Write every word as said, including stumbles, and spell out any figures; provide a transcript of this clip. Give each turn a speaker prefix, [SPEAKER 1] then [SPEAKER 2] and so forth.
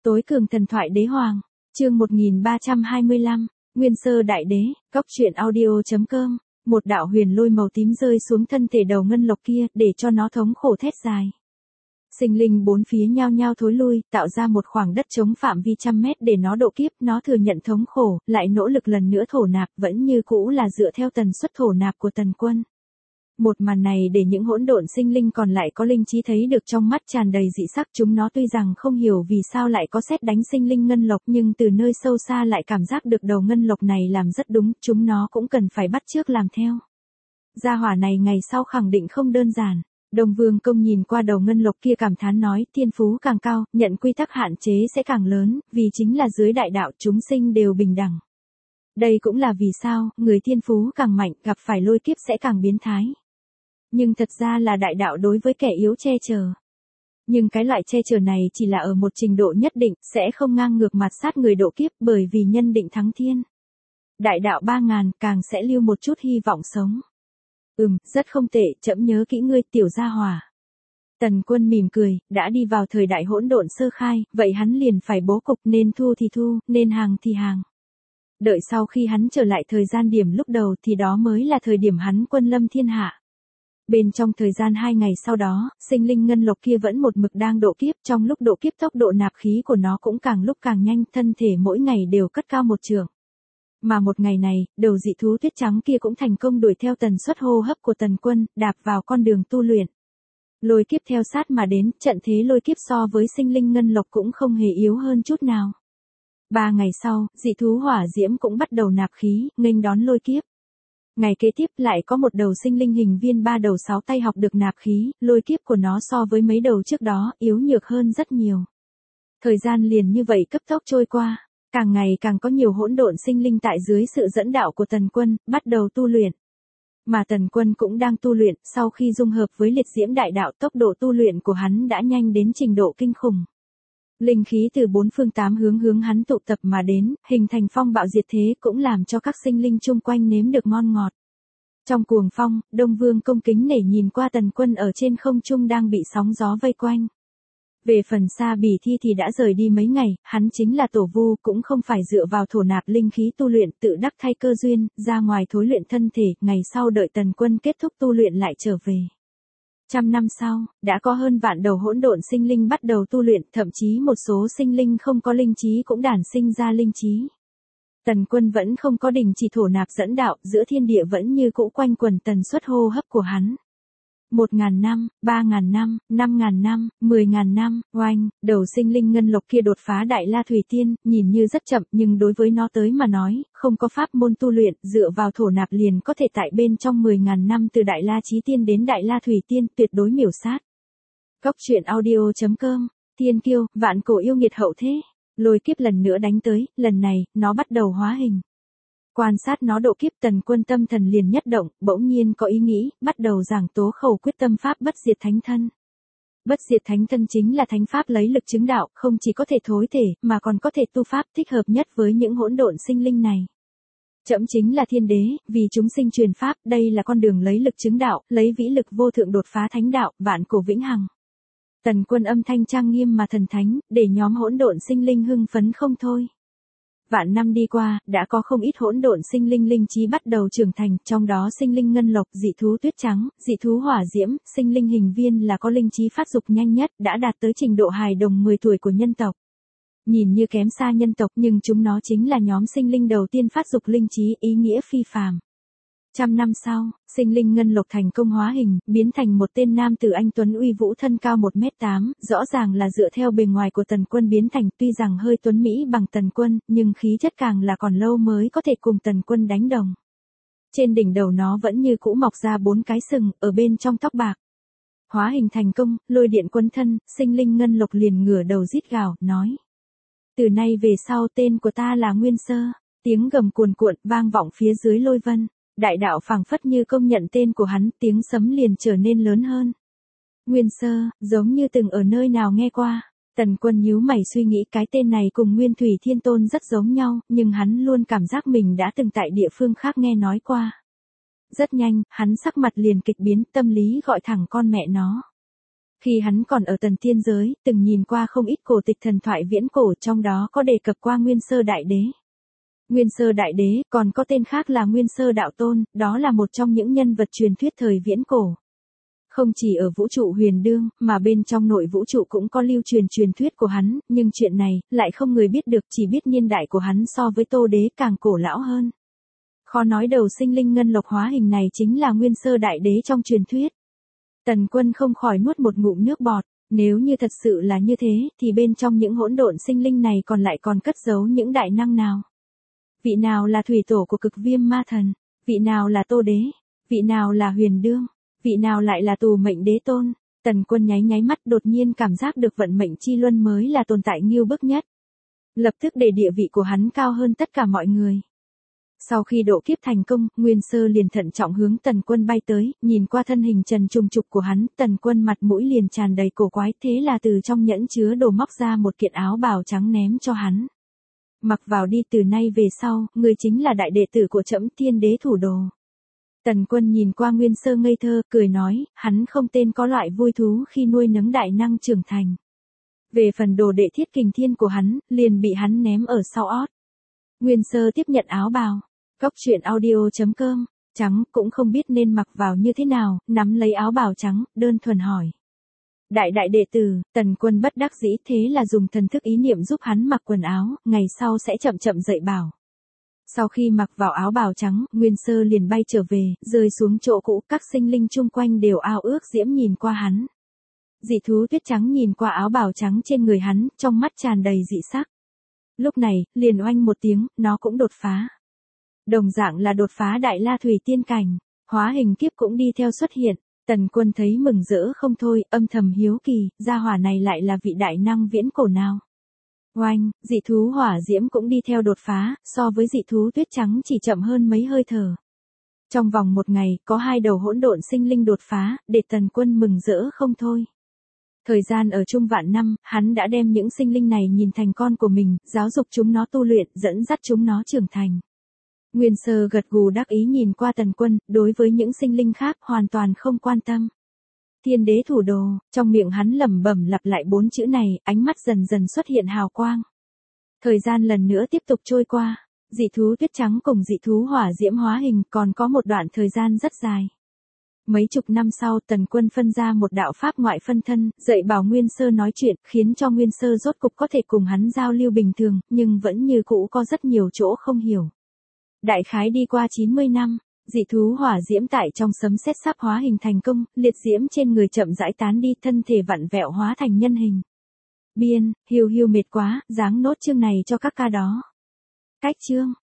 [SPEAKER 1] Tối cường thần thoại đế hoàng, chương một nghìn ba trăm hai mươi lăm, Nguyên Sơ Đại Đế, Cóc truyện audio.com, một đạo huyền lôi màu tím rơi xuống thân thể đầu ngân lộc kia để cho nó thống khổ thét dài. Sinh linh bốn phía nhao nhao thối lui, tạo ra một khoảng đất trống phạm vi trăm mét để nó độ kiếp, nó thừa nhận thống khổ, lại nỗ lực lần nữa thổ nạp, vẫn như cũ là dựa theo tần suất thổ nạp của Tần Quân. Một màn này để những hỗn độn sinh linh còn lại có linh trí thấy được trong mắt tràn đầy dị sắc, chúng nó tuy rằng không hiểu vì sao lại có sét đánh sinh linh ngân lộc nhưng từ nơi sâu xa lại cảm giác được đầu ngân lộc này làm rất đúng, chúng nó cũng cần phải bắt chước làm theo. Gia hỏa này ngày sau khẳng định không đơn giản. Đông Vương Công nhìn qua đầu ngân lộc kia cảm thán nói, thiên phú càng cao, nhận quy tắc hạn chế sẽ càng lớn, vì chính là dưới đại đạo chúng sinh đều bình đẳng. Đây cũng là vì sao, người thiên phú càng mạnh, gặp phải lôi kiếp sẽ càng biến thái. Nhưng thật ra là đại đạo đối với kẻ yếu che chở. Nhưng cái loại che chở này chỉ là ở một trình độ nhất định, sẽ không ngang ngược mặt sát người độ kiếp bởi vì nhân định thắng thiên. Đại đạo ba ngàn càng sẽ lưu một chút hy vọng sống. Ừm, rất không tệ, trẫm nhớ kỹ ngươi tiểu gia hỏa. Tần Quân mỉm cười, đã đi vào thời đại hỗn độn sơ khai, vậy hắn liền phải bố cục, nên thu thì thu, nên hàng thì hàng. Đợi sau khi hắn trở lại thời gian điểm lúc đầu thì đó mới là thời điểm hắn quân lâm thiên hạ. Bên trong thời gian hai ngày sau đó, sinh linh ngân lộc kia vẫn một mực đang độ kiếp, trong lúc độ kiếp tốc độ nạp khí của nó cũng càng lúc càng nhanh, thân thể mỗi ngày đều cất cao một trượng. Mà một ngày này, đầu dị thú tuyết trắng kia cũng thành công đuổi theo tần suất hô hấp của Tần Quân, đạp vào con đường tu luyện. Lôi kiếp theo sát mà đến, trận thế lôi kiếp so với sinh linh ngân lộc cũng không hề yếu hơn chút nào. Ba ngày sau, dị thú hỏa diễm cũng bắt đầu nạp khí, nghênh đón lôi kiếp. Ngày kế tiếp lại có một đầu sinh linh hình viên ba đầu sáu tay học được nạp khí, lôi kiếp của nó so với mấy đầu trước đó, yếu nhược hơn rất nhiều. Thời gian liền như vậy cấp tốc trôi qua. Càng ngày càng có nhiều hỗn độn sinh linh tại dưới sự dẫn đạo của Tần Quân, bắt đầu tu luyện. Mà Tần Quân cũng đang tu luyện, sau khi dung hợp với liệt diễm đại đạo tốc độ tu luyện của hắn đã nhanh đến trình độ kinh khủng. Linh khí từ bốn phương tám hướng hướng hắn tụ tập mà đến, hình thành phong bạo diệt thế cũng làm cho các sinh linh chung quanh nếm được ngon ngọt. Trong cuồng phong, Đông Vương Công kính nể nhìn qua Tần Quân ở trên không trung đang bị sóng gió vây quanh. Về phần Sa Bỉ Thi thì đã rời đi mấy ngày, hắn chính là tổ vu, cũng không phải dựa vào thổ nạp linh khí tu luyện, tự đắc thay cơ duyên, ra ngoài thối luyện thân thể, ngày sau đợi Tần Quân kết thúc tu luyện lại trở về. Trăm năm sau, đã có hơn vạn đầu hỗn độn sinh linh bắt đầu tu luyện, thậm chí một số sinh linh không có linh trí cũng đản sinh ra linh trí. Tần Quân vẫn không có đình chỉ thổ nạp dẫn đạo, giữa thiên địa vẫn như cũ quanh quần tần suất hô hấp của hắn. Một ngàn năm, ba ngàn năm, năm ngàn năm, mười ngàn năm, oanh, đầu sinh linh ngân lộc kia đột phá Đại La Thủy Tiên, nhìn như rất chậm nhưng đối với nó tới mà nói, không có pháp môn tu luyện, dựa vào thổ nạp liền có thể tại bên trong mười ngàn năm từ Đại La Chí Tiên đến Đại La Thủy Tiên, tuyệt đối miểu sát. Cóc truyện audio.com, Tiên Kiêu, vạn cổ yêu nghiệt hậu thế, lôi kiếp lần nữa đánh tới, lần này, nó bắt đầu hóa hình. Quan sát nó độ kiếp, Tần Quân tâm thần liền nhất động, bỗng nhiên có ý nghĩ, bắt đầu giảng tố khẩu quyết tâm pháp bất diệt thánh thân. Bất diệt thánh thân chính là thánh pháp lấy lực chứng đạo, không chỉ có thể thối thể, mà còn có thể tu pháp thích hợp nhất với những hỗn độn sinh linh này. Trẫm chính là thiên đế, vì chúng sinh truyền pháp, đây là con đường lấy lực chứng đạo, lấy vĩ lực vô thượng đột phá thánh đạo, vạn cổ vĩnh hằng. Tần Quân âm thanh trang nghiêm mà thần thánh, để nhóm hỗn độn sinh linh hưng phấn không thôi. Vạn năm đi qua, đã có không ít hỗn độn sinh linh linh trí bắt đầu trưởng thành, trong đó sinh linh ngân lộc, dị thú tuyết trắng, dị thú hỏa diễm, sinh linh hình viên là có linh trí phát dục nhanh nhất, đã đạt tới trình độ hài đồng mười tuổi của nhân tộc. Nhìn như kém xa nhân tộc nhưng chúng nó chính là nhóm sinh linh đầu tiên phát dục linh trí, ý nghĩa phi phàm. Trăm năm sau, sinh linh ngân lộc thành công hóa hình, biến thành một tên nam tử anh tuấn uy vũ thân cao một mét tám, rõ ràng là dựa theo bề ngoài của Tần Quân biến thành, tuy rằng hơi tuấn mỹ bằng Tần Quân, nhưng khí chất càng là còn lâu mới có thể cùng Tần Quân đánh đồng. Trên đỉnh đầu nó vẫn như cũ mọc ra bốn cái sừng, ở bên trong tóc bạc. Hóa hình thành công, lôi điện quấn thân, sinh linh ngân lộc liền ngửa đầu rít gào, nói. Từ nay về sau tên của ta là Nguyên Sơ, tiếng gầm cuồn cuộn vang vọng phía dưới lôi vân. Đại đạo phảng phất như công nhận tên của hắn, tiếng sấm liền trở nên lớn hơn. Nguyên Sơ, giống như từng ở nơi nào nghe qua. Tần Quân nhíu mày suy nghĩ cái tên này cùng Nguyên Thủy Thiên Tôn rất giống nhau, nhưng hắn luôn cảm giác mình đã từng tại địa phương khác nghe nói qua. Rất nhanh, hắn sắc mặt liền kịch biến, tâm lý gọi thẳng con mẹ nó. Khi hắn còn ở tần tiên giới, từng nhìn qua không ít cổ tịch thần thoại viễn cổ, trong đó có đề cập qua Nguyên Sơ Đại Đế. Nguyên Sơ Đại Đế còn có tên khác là Nguyên Sơ Đạo Tôn, đó là một trong những nhân vật truyền thuyết thời viễn cổ. Không chỉ ở vũ trụ huyền đương, mà bên trong nội vũ trụ cũng có lưu truyền truyền thuyết của hắn, nhưng chuyện này, lại không người biết được, chỉ biết niên đại của hắn so với Tô Đế càng cổ lão hơn. Khó nói đầu sinh linh ngân lộc hóa hình này chính là Nguyên Sơ Đại Đế trong truyền thuyết. Tần Quân không khỏi nuốt một ngụm nước bọt, nếu như thật sự là như thế, thì bên trong những hỗn độn sinh linh này còn lại còn cất giấu những đại năng nào? Vị nào là thủy tổ của cực viêm ma thần? Vị nào là Tô Đế? Vị nào là huyền đương? Vị nào lại là tù mệnh đế tôn? Tần Quân nháy nháy mắt, đột nhiên cảm giác được vận mệnh chi luân mới là tồn tại nghiêu bức nhất. Lập tức để địa vị của hắn cao hơn tất cả mọi người. Sau khi độ kiếp thành công, Nguyên Sơ liền thận trọng hướng Tần Quân bay tới, nhìn qua thân hình trần trùng trục của hắn, Tần Quân mặt mũi liền tràn đầy cổ quái, thế là từ trong nhẫn chứa đồ móc ra một kiện áo bào trắng ném cho hắn. Mặc vào đi, từ nay về sau, người chính là đại đệ tử của Trẫm Thiên Đế thủ đồ. Tần Quân nhìn qua Nguyên Sơ ngây thơ, cười nói, hắn không tên có loại vui thú khi nuôi nấng đại năng trưởng thành. Về phần đồ đệ Thiết Kình Thiên của hắn, liền bị hắn ném ở sau ót. Nguyên Sơ tiếp nhận áo bào. Cốc truyện audio chấm com, trắng cũng không biết nên mặc vào như thế nào, nắm lấy áo bào trắng, đơn thuần hỏi. Đại đại đệ tử, Tần Quân bất đắc dĩ, thế là dùng thần thức ý niệm giúp hắn mặc quần áo, ngày sau sẽ chậm chậm dạy bảo. Sau khi mặc vào áo bào trắng, Nguyên Sơ liền bay trở về, rơi xuống chỗ cũ, các sinh linh chung quanh đều ao ước diễm nhìn qua hắn. Dị thú tuyết trắng nhìn qua áo bào trắng trên người hắn, trong mắt tràn đầy dị sắc. Lúc này, liền oanh một tiếng, nó cũng đột phá. Đồng dạng là đột phá đại la thủy tiên cảnh, hóa hình kiếp cũng đi theo xuất hiện. Tần Quân thấy mừng rỡ không thôi, âm thầm hiếu kỳ, gia hỏa này lại là vị đại năng viễn cổ nào. Oanh, dị thú hỏa diễm cũng đi theo đột phá, so với dị thú tuyết trắng chỉ chậm hơn mấy hơi thở. Trong vòng một ngày, có hai đầu hỗn độn sinh linh đột phá, để Tần Quân mừng rỡ không thôi. Thời gian ở chung vạn năm, hắn đã đem những sinh linh này nhìn thành con của mình, giáo dục chúng nó tu luyện, dẫn dắt chúng nó trưởng thành. Nguyên Sơ gật gù đắc ý nhìn qua Tần Quân, đối với những sinh linh khác hoàn toàn không quan tâm. Thiên Đế thủ đồ, trong miệng hắn lẩm bẩm lặp lại bốn chữ này, ánh mắt dần dần xuất hiện hào quang. Thời gian lần nữa tiếp tục trôi qua, dị thú tuyết trắng cùng dị thú hỏa diễm hóa hình còn có một đoạn thời gian rất dài. Mấy chục năm sau, Tần Quân phân ra một đạo pháp ngoại phân thân, dạy bảo Nguyên Sơ nói chuyện, khiến cho Nguyên Sơ rốt cục có thể cùng hắn giao lưu bình thường, nhưng vẫn như cũ có rất nhiều chỗ không hiểu. Đại khái đi qua chín mươi năm, dị thú hỏa diễm tại trong sấm sét sắp hóa hình thành công, liệt diễm trên người chậm rãi tán đi, thân thể vặn vẹo hóa thành nhân hình. Biên, hiu hiu mệt quá, giáng nốt chương này cho các ca đó. Cách chương.